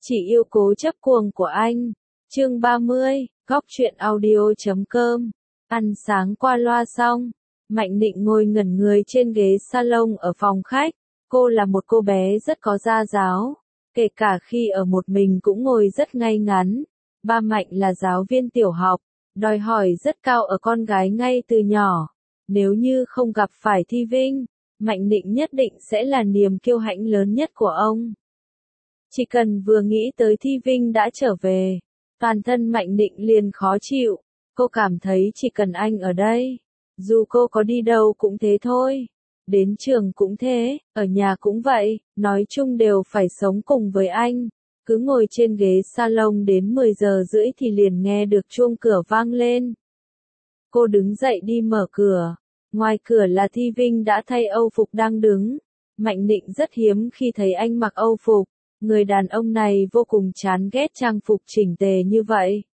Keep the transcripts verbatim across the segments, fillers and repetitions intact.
Chỉ yêu cố chấp cuồng của anh. Chương ba mươi, góc truyện audio chấm com. Ăn sáng qua loa xong, Mạnh Nịnh ngồi ngẩn người trên ghế salon ở phòng khách. Cô là một cô bé rất có gia giáo, kể cả khi ở một mình cũng ngồi rất ngay ngắn. Ba Mạnh là giáo viên tiểu học, đòi hỏi rất cao ở con gái ngay từ nhỏ. Nếu như không gặp phải Thi Vinh, Mạnh Nịnh nhất định sẽ là niềm kiêu hãnh lớn nhất của ông. Chỉ cần vừa nghĩ tới Thi Vinh đã trở về, toàn thân Mạnh Nịnh liền khó chịu. Cô cảm thấy chỉ cần anh ở đây, dù cô có đi đâu cũng thế thôi. Đến trường cũng thế, ở nhà cũng vậy, nói chung đều phải sống cùng với anh. Cứ ngồi trên ghế salon đến mười giờ rưỡi thì liền nghe được chuông cửa vang lên. Cô đứng dậy đi mở cửa. Ngoài cửa là Thi Vinh đã thay âu phục đang đứng. Mạnh Nịnh rất hiếm khi thấy anh mặc âu phục. Người đàn ông này vô cùng chán ghét trang phục chỉnh tề như vậy.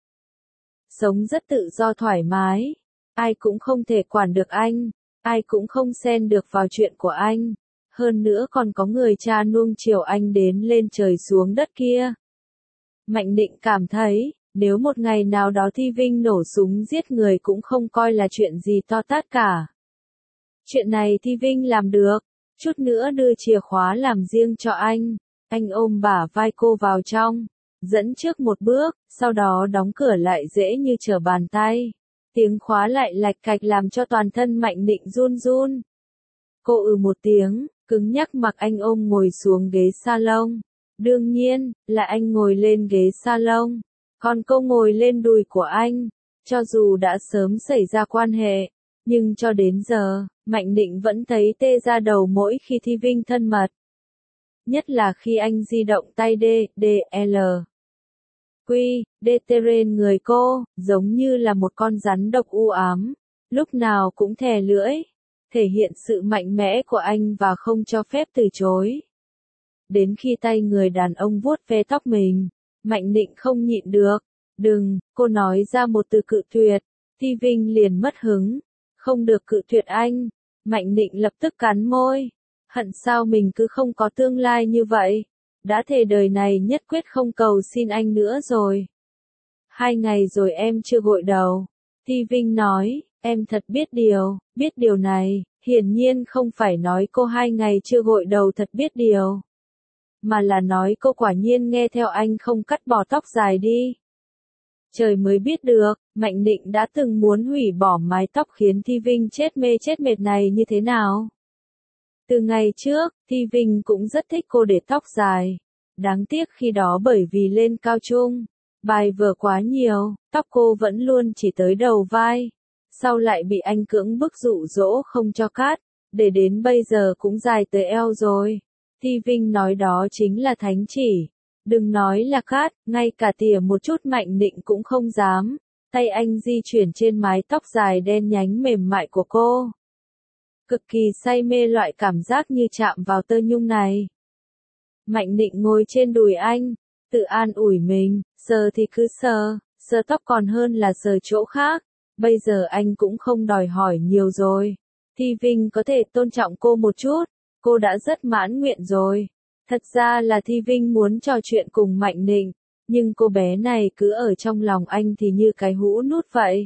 Sống rất tự do thoải mái. Ai cũng không thể quản được anh. Ai cũng không xen được vào chuyện của anh. Hơn nữa còn có người cha nuông chiều anh đến lên trời xuống đất kia. Mạnh Nịnh cảm thấy, nếu một ngày nào đó Thi Vinh nổ súng giết người cũng không coi là chuyện gì to tát cả. Chuyện này Thi Vinh làm được. Chút nữa đưa chìa khóa làm riêng cho anh. Anh ôm bả vai cô vào trong, dẫn trước một bước, sau đó đóng cửa lại dễ như trở bàn tay. Tiếng khóa lại lạch cạch làm cho toàn thân Mạnh Nịnh run run. Cô ừ một tiếng, cứng nhắc mặc anh ôm ngồi xuống ghế salon. Đương nhiên, là anh ngồi lên ghế salon, còn cô ngồi lên đùi của anh. Cho dù đã sớm xảy ra quan hệ, nhưng cho đến giờ, Mạnh Nịnh vẫn thấy tê ra đầu mỗi khi Thi Vinh thân mật. Nhất là khi anh di động tay D, D, L. Quy, D trên người cô, giống như là một con rắn độc u ám, lúc nào cũng thè lưỡi, thể hiện sự mạnh mẽ của anh và không cho phép từ chối. Đến khi tay người đàn ông vuốt ve tóc mình, Mạnh Nịnh không nhịn được, đừng, cô nói ra một từ cự tuyệt, Thi Vinh liền mất hứng, không được cự tuyệt anh, Mạnh Nịnh lập tức cắn môi. Hận sao mình cứ không có tương lai như vậy, đã thề đời này nhất quyết không cầu xin anh nữa rồi. Hai ngày rồi em chưa gội đầu. Thi Vinh nói, em thật biết điều, biết điều này, hiển nhiên không phải nói cô hai ngày chưa gội đầu thật biết điều. Mà là nói cô quả nhiên nghe theo anh không cắt bỏ tóc dài đi. Trời mới biết được, Mạnh Nịnh đã từng muốn hủy bỏ mái tóc khiến Thi Vinh chết mê chết mệt này như thế nào. Từ ngày trước, Thi Vinh cũng rất thích cô để tóc dài. Đáng tiếc khi đó bởi vì lên cao trung, bài vở quá nhiều, tóc cô vẫn luôn chỉ tới đầu vai. Sau lại bị anh cưỡng bức dụ dỗ không cho cắt, để đến bây giờ cũng dài tới eo rồi. Thi Vinh nói đó chính là thánh chỉ. Đừng nói là cắt, ngay cả tỉa một chút Mạnh Nịnh cũng không dám. Tay anh di chuyển trên mái tóc dài đen nhánh mềm mại của cô. Cực kỳ say mê loại cảm giác như chạm vào tơ nhung này. Mạnh Nịnh ngồi trên đùi anh, tự an ủi mình, sờ thì cứ sờ, sờ tóc còn hơn là sờ chỗ khác, bây giờ anh cũng không đòi hỏi nhiều rồi. Thi Vinh có thể tôn trọng cô một chút, cô đã rất mãn nguyện rồi. Thật ra là Thi Vinh muốn trò chuyện cùng Mạnh Nịnh, nhưng cô bé này cứ ở trong lòng anh thì như cái hũ nút vậy.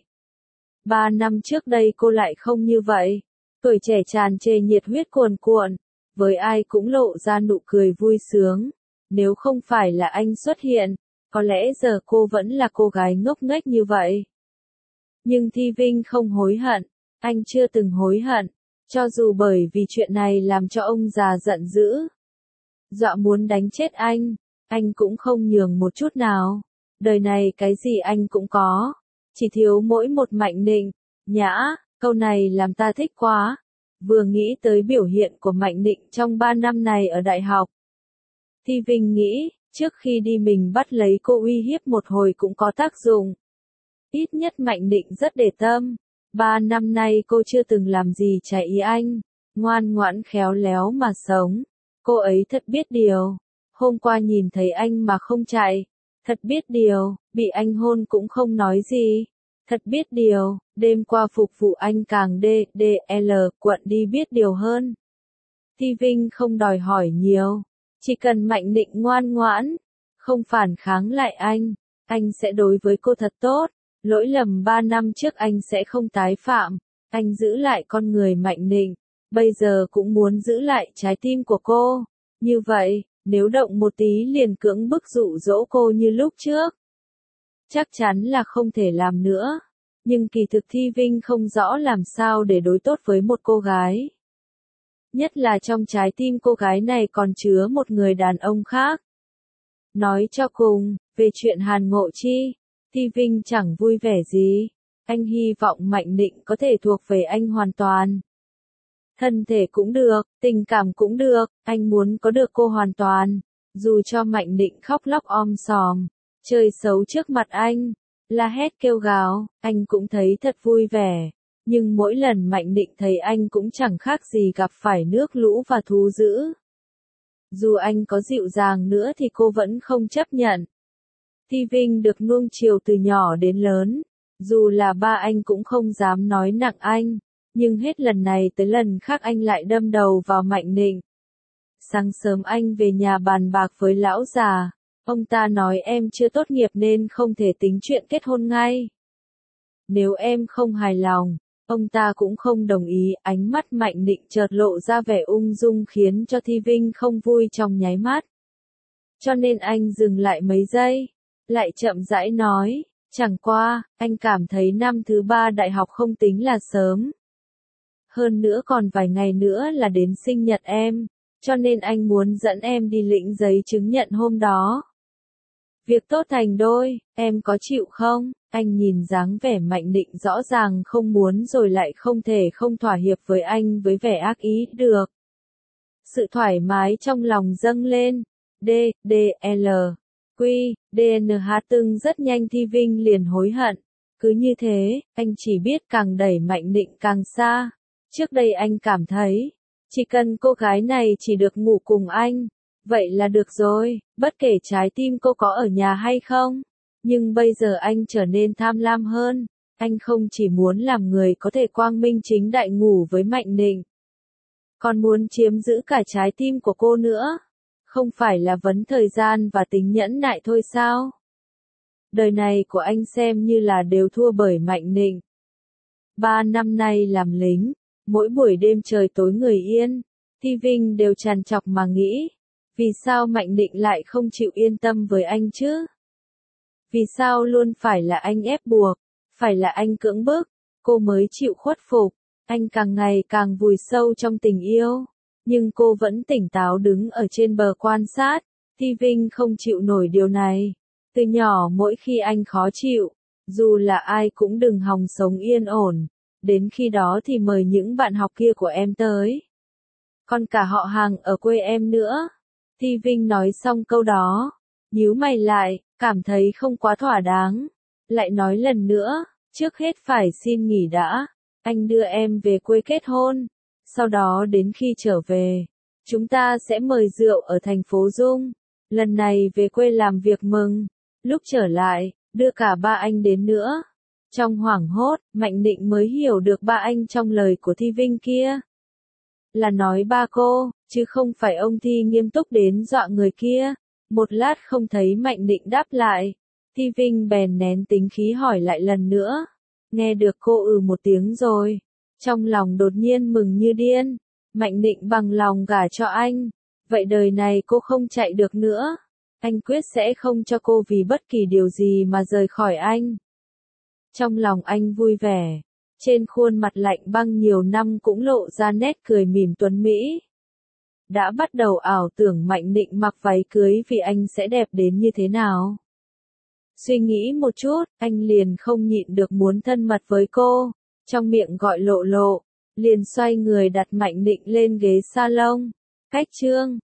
Ba năm trước đây cô lại không như vậy. Tuổi trẻ tràn trề nhiệt huyết cuồn cuộn, với ai cũng lộ ra nụ cười vui sướng. Nếu không phải là anh xuất hiện, có lẽ giờ cô vẫn là cô gái ngốc nghếch như vậy. Nhưng Thi Vinh không hối hận, anh chưa từng hối hận, cho dù bởi vì chuyện này làm cho ông già giận dữ. Dọa muốn đánh chết anh, anh cũng không nhường một chút nào. Đời này cái gì anh cũng có, chỉ thiếu mỗi một Mạnh Nịnh. Nhã. Câu này làm ta thích quá. Vừa nghĩ tới biểu hiện của Mạnh Nịnh trong ba năm này ở đại học. Thi Vinh nghĩ, trước khi đi mình bắt lấy cô uy hiếp một hồi cũng có tác dụng. Ít nhất Mạnh Nịnh rất để tâm. Ba năm nay cô chưa từng làm gì trái ý anh. Ngoan ngoãn khéo léo mà sống. Cô ấy thật biết điều. Hôm qua nhìn thấy anh mà không chạy. Thật biết điều, bị anh hôn cũng không nói gì. Thật biết điều, đêm qua phục vụ anh càng D, D, L, quận đi biết điều hơn. Thi Vinh không đòi hỏi nhiều, chỉ cần Mạnh Nịnh ngoan ngoãn, không phản kháng lại anh, anh sẽ đối với cô thật tốt, lỗi lầm ba năm trước anh sẽ không tái phạm, anh giữ lại con người Mạnh Nịnh, bây giờ cũng muốn giữ lại trái tim của cô, như vậy, nếu động một tí liền cưỡng bức dụ dỗ cô như lúc trước, chắc chắn là không thể làm nữa. Nhưng kỳ thực Thi Vinh không rõ làm sao để đối tốt với một cô gái. Nhất là trong trái tim cô gái này còn chứa một người đàn ông khác. Nói cho cùng, về chuyện Hàn Ngộ Chi, Thi Vinh chẳng vui vẻ gì. Anh hy vọng Mạnh Nịnh có thể thuộc về anh hoàn toàn. Thân thể cũng được, tình cảm cũng được, anh muốn có được cô hoàn toàn. Dù cho Mạnh Nịnh khóc lóc om sòm, chơi xấu trước mặt anh, la hét kêu gào, anh cũng thấy thật vui vẻ. Nhưng mỗi lần Mạnh Nịnh thấy anh cũng chẳng khác gì gặp phải nước lũ và thú dữ. Dù anh có dịu dàng nữa thì cô vẫn không chấp nhận. Thi Vinh được nuông chiều từ nhỏ đến lớn, dù là ba anh cũng không dám nói nặng anh, nhưng hết lần này tới lần khác anh lại đâm đầu vào Mạnh Nịnh. Sáng sớm anh về nhà bàn bạc với lão già, ông ta nói em chưa tốt nghiệp nên không thể tính chuyện kết hôn ngay. Nếu em không hài lòng, ông ta cũng không đồng ý. Ánh mắt Mạnh Nịnh chợt lộ ra vẻ ung dung khiến cho Thi Vinh không vui trong nháy mắt. Cho nên anh dừng lại mấy giây, lại chậm rãi nói, chẳng qua, anh cảm thấy năm thứ ba đại học không tính là sớm. Hơn nữa còn vài ngày nữa là đến sinh nhật em, cho nên anh muốn dẫn em đi lĩnh giấy chứng nhận hôm đó. Việc tốt thành đôi, em có chịu không? Anh nhìn dáng vẻ Mạnh Nịnh rõ ràng không muốn rồi lại không thể không thỏa hiệp với anh với vẻ ác ý được. Sự thoải mái trong lòng dâng lên. D, D, L, Q, D, N H từng rất nhanh Thi Vinh liền hối hận. Cứ như thế, anh chỉ biết càng đẩy Mạnh Nịnh càng xa. Trước đây anh cảm thấy, chỉ cần cô gái này chỉ được ngủ cùng anh, vậy là được rồi, bất kể trái tim cô có ở nhà hay không. Nhưng bây giờ anh trở nên tham lam hơn, anh không chỉ muốn làm người có thể quang minh chính đại ngủ với Mạnh Nịnh, còn muốn chiếm giữ cả trái tim của cô nữa. Không phải là vấn thời gian và tính nhẫn nại thôi sao? Đời này của anh xem như là đều thua bởi Mạnh Nịnh. Ba năm nay làm lính, mỗi buổi đêm trời tối người yên, Thi Vinh đều trằn trọc mà nghĩ, vì sao Mạnh Nịnh lại không chịu yên tâm với anh chứ? Vì sao luôn phải là anh ép buộc, phải là anh cưỡng bức, cô mới chịu khuất phục. Anh càng ngày càng vùi sâu trong tình yêu, nhưng cô vẫn tỉnh táo đứng ở trên bờ quan sát. Thi Vinh không chịu nổi điều này. Từ nhỏ mỗi khi anh khó chịu, dù là ai cũng đừng hòng sống yên ổn. Đến khi đó thì mời những bạn học kia của em tới. Còn cả họ hàng ở quê em nữa. Thi Vinh nói xong câu đó, nhíu mày lại, cảm thấy không quá thỏa đáng. Lại nói lần nữa, trước hết phải xin nghỉ đã. Anh đưa em về quê kết hôn. Sau đó đến khi trở về, chúng ta sẽ mời rượu ở thành phố Dung. Lần này về quê làm việc mừng. Lúc trở lại, đưa cả ba anh đến nữa. Trong hoảng hốt, Mạnh Nịnh mới hiểu được ba anh trong lời của Thi Vinh kia. Là nói ba cô, chứ không phải ông Thi nghiêm túc đến dọa người kia. Một lát không thấy Mạnh Nịnh đáp lại. Thi Vinh bèn nén tính khí hỏi lại lần nữa. Nghe được cô ừ một tiếng rồi. Trong lòng đột nhiên mừng như điên. Mạnh Nịnh bằng lòng gả cho anh. Vậy đời này cô không chạy được nữa. Anh quyết sẽ không cho cô vì bất kỳ điều gì mà rời khỏi anh. Trong lòng anh vui vẻ. Trên khuôn mặt lạnh băng nhiều năm cũng lộ ra nét cười mỉm tuấn mỹ. Đã bắt đầu ảo tưởng Mạnh Nịnh mặc váy cưới vì anh sẽ đẹp đến như thế nào. Suy nghĩ một chút, anh liền không nhịn được muốn thân mật với cô. Trong miệng gọi lộ lộ, liền xoay người đặt Mạnh Nịnh lên ghế salon. Cách chương